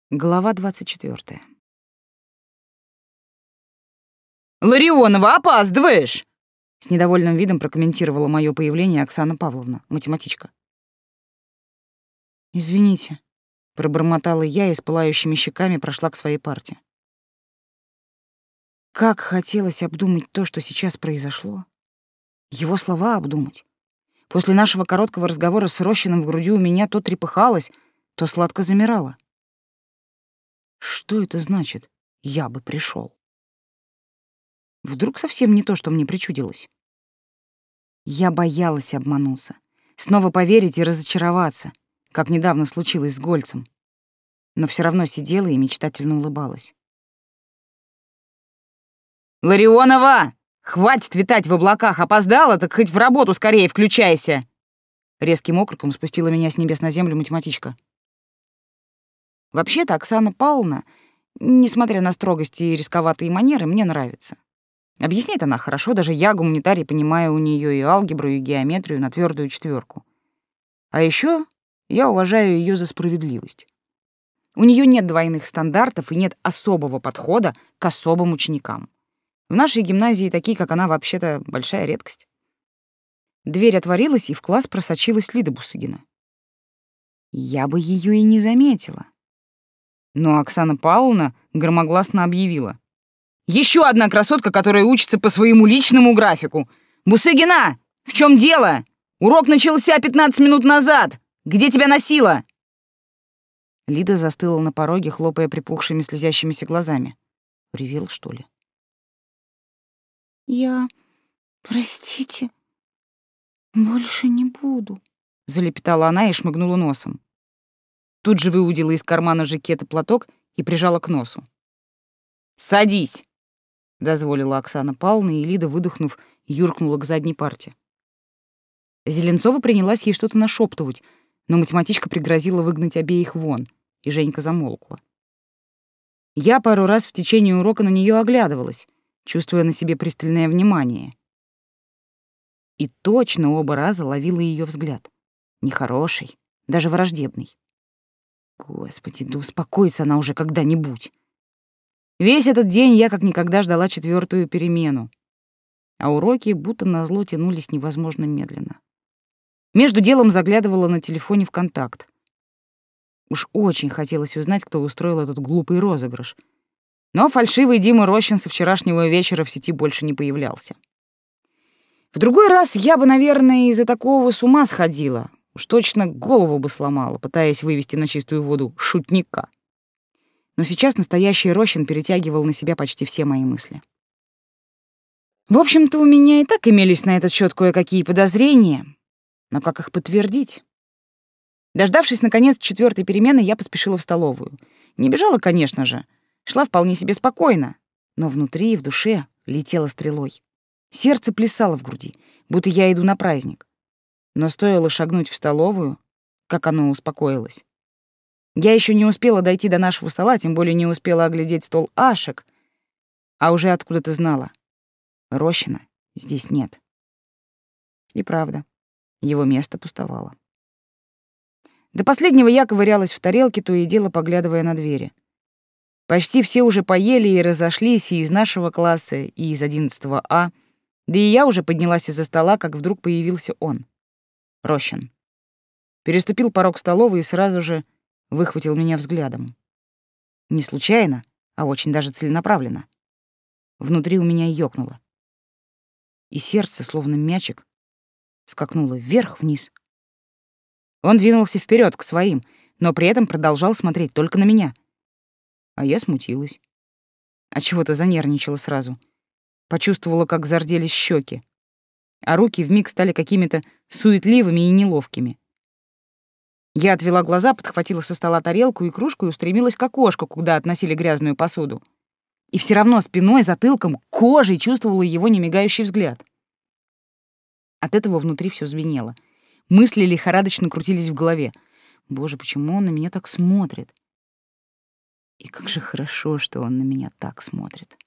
Глава 24. «Ларионова, опаздываешь!» С недовольным видом прокомментировала моё появление Оксана Павловна, математичка. «Извините», — пробормотала я и с пылающими щеками прошла к своей парте. Как хотелось обдумать то, что сейчас произошло. Его слова обдумать. После нашего короткого разговора с Рощиным в груди у меня то трепыхалось, то сладко замирало. Что это значит? Я бы пришёл. Вдруг совсем не то, что мне причудилось. Я боялась обмануться, снова поверить и разочароваться, как недавно случилось с Гольцем. Но всё равно сидела и мечтательно улыбалась. «Ларионова! Хватит витать в облаках! Опоздала, так хоть в работу скорее включайся!» Резким окриком спустила меня с небес на землю математичка. Вообще-то Оксана Павловна, несмотря на строгости и рисковатые манеры, мне нравится. Объясняет она хорошо, даже я, гуманитарий, понимаю у неё и алгебру, и геометрию на твёрдую 4. А ещё я уважаю её за справедливость. У неё нет двойных стандартов и нет особого подхода к особым ученикам. В нашей гимназии такие, как она, вообще-то большая редкость. Дверь отворилась, и в класс просочилась Лида Бусыгина. Я бы её и не заметила. Но Оксана Павловна громогласно объявила: «Еще одна красотка, которая учится по своему личному графику! Бусыгина, в чем дело? Урок начался 15 минут назад! Где тебя носило?» Лида застыла на пороге, хлопая припухшими слезящимися глазами. Ревел, что ли? Простите, больше не буду», — залепетала она и шмыгнула носом. Тут же выудила из кармана жакета платок и прижала к носу. «Садись!» — дозволила Оксана Павловна, и Лида, выдохнув, юркнула к задней парте. Зеленцова принялась ей что-то нашептывать, но математичка пригрозила выгнать обеих вон, и Женька замолкла. Я пару раз в течение урока на неё оглядывалась, чувствуя на себе пристальное внимание. И точно оба раза ловила её взгляд. Нехороший, даже враждебный. Господи, да успокоится она уже когда-нибудь. Весь этот день я как никогда ждала 4-ю перемену, а уроки будто назло тянулись невозможно медленно. Между делом заглядывала на телефоне в контакт. Уж очень хотелось узнать, кто устроил этот глупый розыгрыш. Но фальшивый Дима Рощин со вчерашнего вечера в сети больше не появлялся. В другой раз я бы, наверное, из-за такого с ума сходила. Уж точно голову бы сломала, пытаясь вывести на чистую воду шутника. Но сейчас настоящий Рощин перетягивал на себя почти все мои мысли. В общем-то, у меня и так имелись на этот счет кое-какие подозрения, но как их подтвердить? Дождавшись, наконец, 4-й перемены, я поспешила в столовую. Не бежала, конечно же, шла вполне себе спокойно, но внутри и в душе летела стрелой. Сердце плясало в груди, будто я иду на праздник. Но стоило шагнуть в столовую, как оно успокоилось. Я еще не успела дойти до нашего стола, тем более не успела оглядеть стол Ашек, а уже откуда-то знала. Рощина здесь нет. И правда, его место пустовало. До последнего я ковырялась в тарелке, то и дело поглядывая на двери. Почти все уже поели и разошлись и из нашего класса, и из 11 А, да и я уже поднялась из-за стола, как вдруг появился он. Рощин. Переступил порог столовой и сразу же выхватил меня взглядом. Не случайно, а очень даже целенаправленно. Внутри у меня ёкнуло. И сердце, словно мячик, скакнуло вверх-вниз. Он двинулся вперед к своим, но при этом продолжал смотреть только на меня. А я смутилась. Отчего-то занервничала сразу. Почувствовала, как зарделись щеки, а руки вмиг стали какими-то суетливыми и неловкими. Я отвела глаза, подхватила со стола тарелку и кружку и устремилась к окошку, куда относили грязную посуду. И все равно спиной, затылком, кожей чувствовала его немигающий взгляд. От этого внутри все звенело. Мысли лихорадочно крутились в голове. Боже, почему он на меня так смотрит? И как же хорошо, что он на меня так смотрит.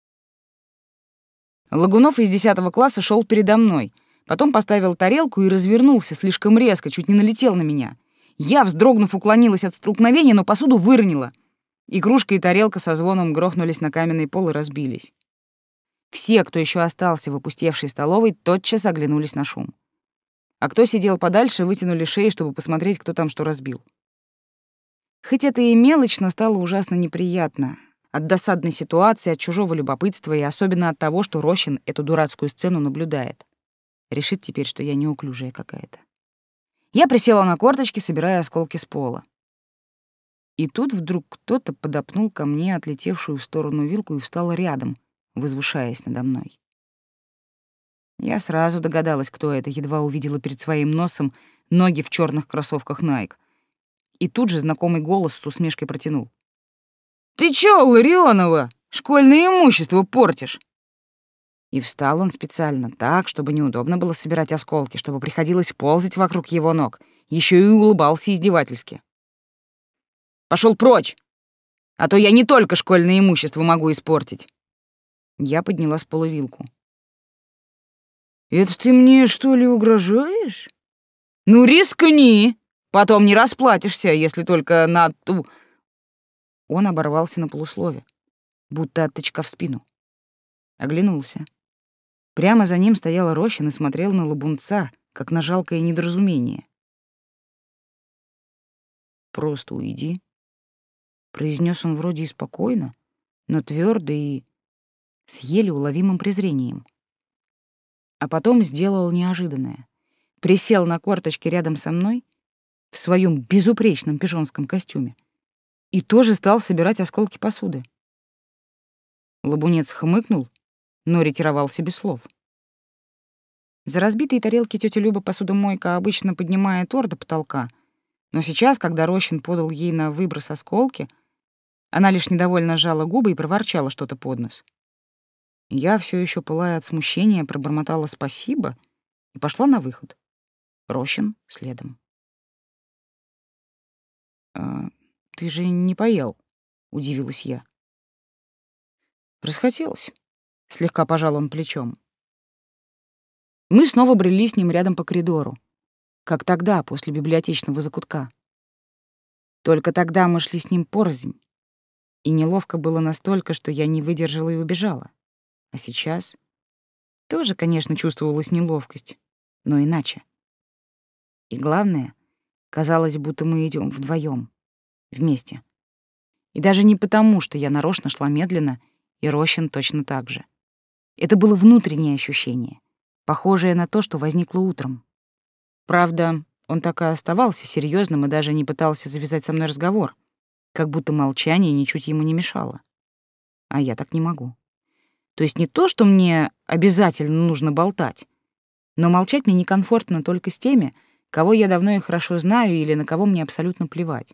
Лагунов из 10 класса шел передо мной, потом поставил тарелку и развернулся слишком резко, чуть не налетел на меня. Я, вздрогнув, уклонилась от столкновения, но посуду выронила. И кружка, и тарелка со звоном грохнулись на каменный пол и разбились. Все, кто еще остался в опустевшей столовой, тотчас оглянулись на шум. А кто сидел подальше, вытянули шеи, чтобы посмотреть, кто там что разбил. Хоть это и мелочь, но стало ужасно неприятно. От досадной ситуации, от чужого любопытства и особенно от того, что Рощин эту дурацкую сцену наблюдает. Решит теперь, что я неуклюжая какая-то. Я присела на корточки, собирая осколки с пола. И тут вдруг кто-то подопнул ко мне отлетевшую в сторону вилку и встал рядом, возвышаясь надо мной. Я сразу догадалась, кто это, едва увидела перед своим носом ноги в черных кроссовках Nike. И тут же знакомый голос с усмешкой протянул: «Ты чё, Ларионова, школьное имущество портишь?» И встал он специально так, чтобы неудобно было собирать осколки, чтобы приходилось ползать вокруг его ног, еще и улыбался издевательски. «Пошел прочь! А то я не только школьное имущество могу испортить!» Я подняла с пола вилку. «Это ты мне, что ли, угрожаешь? Ну, рискни! Потом не расплатишься, если только на ту...» Он оборвался на полуслове, будто от тычка в спину. Оглянулся. Прямо за ним стояла Рощин и смотрел на лабунца, как на жалкое недоразумение. «Просто уйди», — произнес он вроде и спокойно, но твердо и с еле уловимым презрением. А потом сделал неожиданное. Присел на корточки рядом со мной в своем безупречном пижонском костюме и тоже стал собирать осколки посуды. Лабунец хмыкнул, но ретировался без слов. За разбитые тарелки тётя Люба посудомойка обычно поднимает ор до потолка, но сейчас, когда Рощин подал ей на выброс осколки, она лишь недовольно сжала губы и проворчала что-то под нос. Я, все еще пылая от смущения, пробормотала «спасибо» и пошла на выход. Рощин следом. «А ты же не поел?» — удивилась я. «Расхотелось», — слегка пожал он плечом. Мы снова брели с ним рядом по коридору, как тогда, после библиотечного закутка. Только тогда мы шли с ним порознь, и неловко было настолько, что я не выдержала и убежала. А сейчас тоже, конечно, чувствовалась неловкость, но иначе. И главное, казалось, будто мы идем вдвоем, вместе. И даже не потому, что я нарочно шла медленно, и Рощин точно так же. Это было внутреннее ощущение, похожее на то, что возникло утром. Правда, он так и оставался серьезным и даже не пытался завязать со мной разговор, как будто молчание ничуть ему не мешало. А я так не могу. То есть не то, что мне обязательно нужно болтать, но молчать мне некомфортно только с теми, кого я давно и хорошо знаю или на кого мне абсолютно плевать.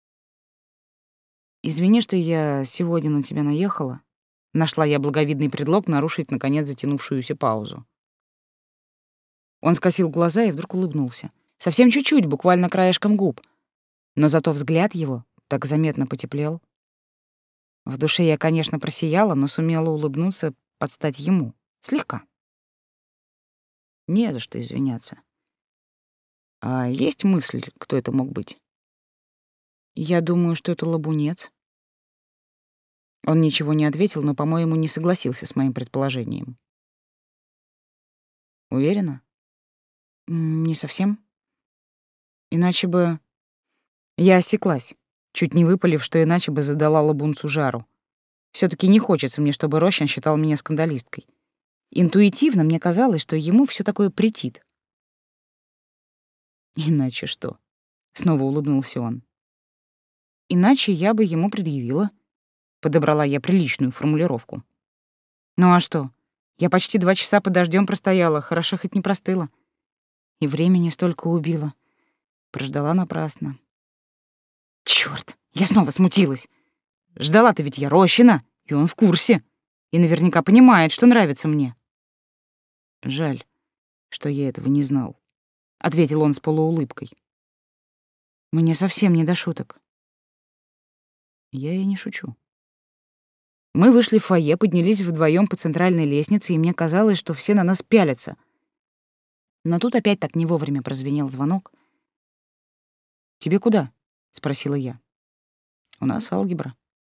«Извини, что я сегодня на тебя наехала», — нашла я благовидный предлог нарушить, наконец, затянувшуюся паузу. Он скосил глаза и вдруг улыбнулся. Совсем чуть-чуть, буквально краешком губ. Но зато взгляд его так заметно потеплел. В душе я, конечно, просияла, но сумела улыбнуться под стать ему. Слегка. Не за что извиняться. А есть мысль, кто это мог быть? Я думаю, что это лабунец. Он ничего не ответил, но, по-моему, не согласился с моим предположением. Уверена? Не совсем. Иначе бы... Я осеклась, чуть не выпалив, что иначе бы задала лабунцу жару. Все-таки не хочется мне, чтобы Рощин считал меня скандалисткой. Интуитивно мне казалось, что ему все такое претит. Иначе что? Снова улыбнулся он. Иначе я бы ему предъявила. Подобрала я приличную формулировку. Ну а что? Я почти 2 часа под дождем простояла, хорошо хоть не простыла. И времени столько убила. Прождала напрасно. Чёрт, я снова смутилась. Ждала-то ведь я Рощина, и он в курсе. И наверняка понимает, что нравится мне. Жаль, что я этого не знал, — ответил он с полуулыбкой. Мне совсем не до шуток. Я и не шучу. Мы вышли в фойе, поднялись вдвоем по центральной лестнице, и мне казалось, что все на нас пялятся. Но тут опять так не вовремя прозвенел звонок. «Тебе куда?» — спросила я. «У нас алгебра»,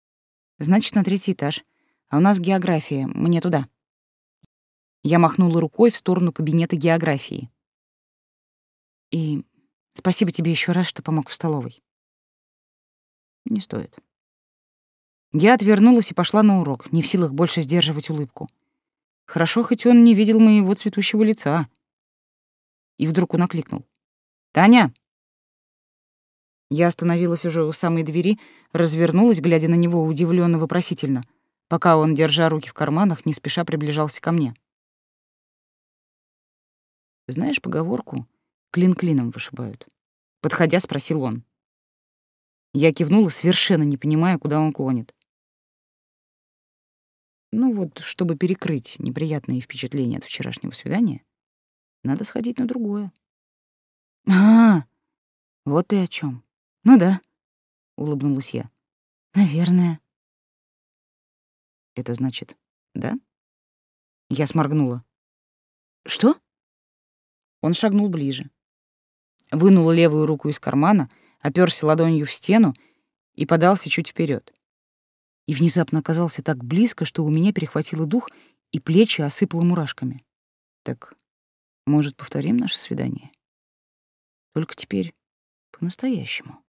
Значит, на 3-й этаж. А у нас география. Мне туда. Я махнула рукой в сторону кабинета географии. И спасибо тебе еще раз, что помог в столовой. Не стоит. Я отвернулась и пошла на урок, не в силах больше сдерживать улыбку. Хорошо, хоть он не видел моего цветущего лица. И вдруг он окликнул. «Таня!» Я остановилась уже у самой двери, развернулась, глядя на него удивлённо-вопросительно, пока он, держа руки в карманах, не спеша приближался ко мне. «Знаешь поговорку «клин клином вышибают»?» Подходя, спросил он. Я кивнула, совершенно не понимая, куда он клонит. Ну вот, чтобы перекрыть неприятные впечатления от вчерашнего свидания, надо сходить на другое. А, вот ты о чем. Ну да, улыбнулась я. Наверное. Это значит, да? Я сморгнула. Что? Он шагнул ближе. Вынул левую руку из кармана, оперся ладонью в стену и подался чуть вперед. И внезапно оказался так близко, что у меня перехватило дух и плечи осыпало мурашками. Так, может, повторим наше свидание? Только теперь по-настоящему.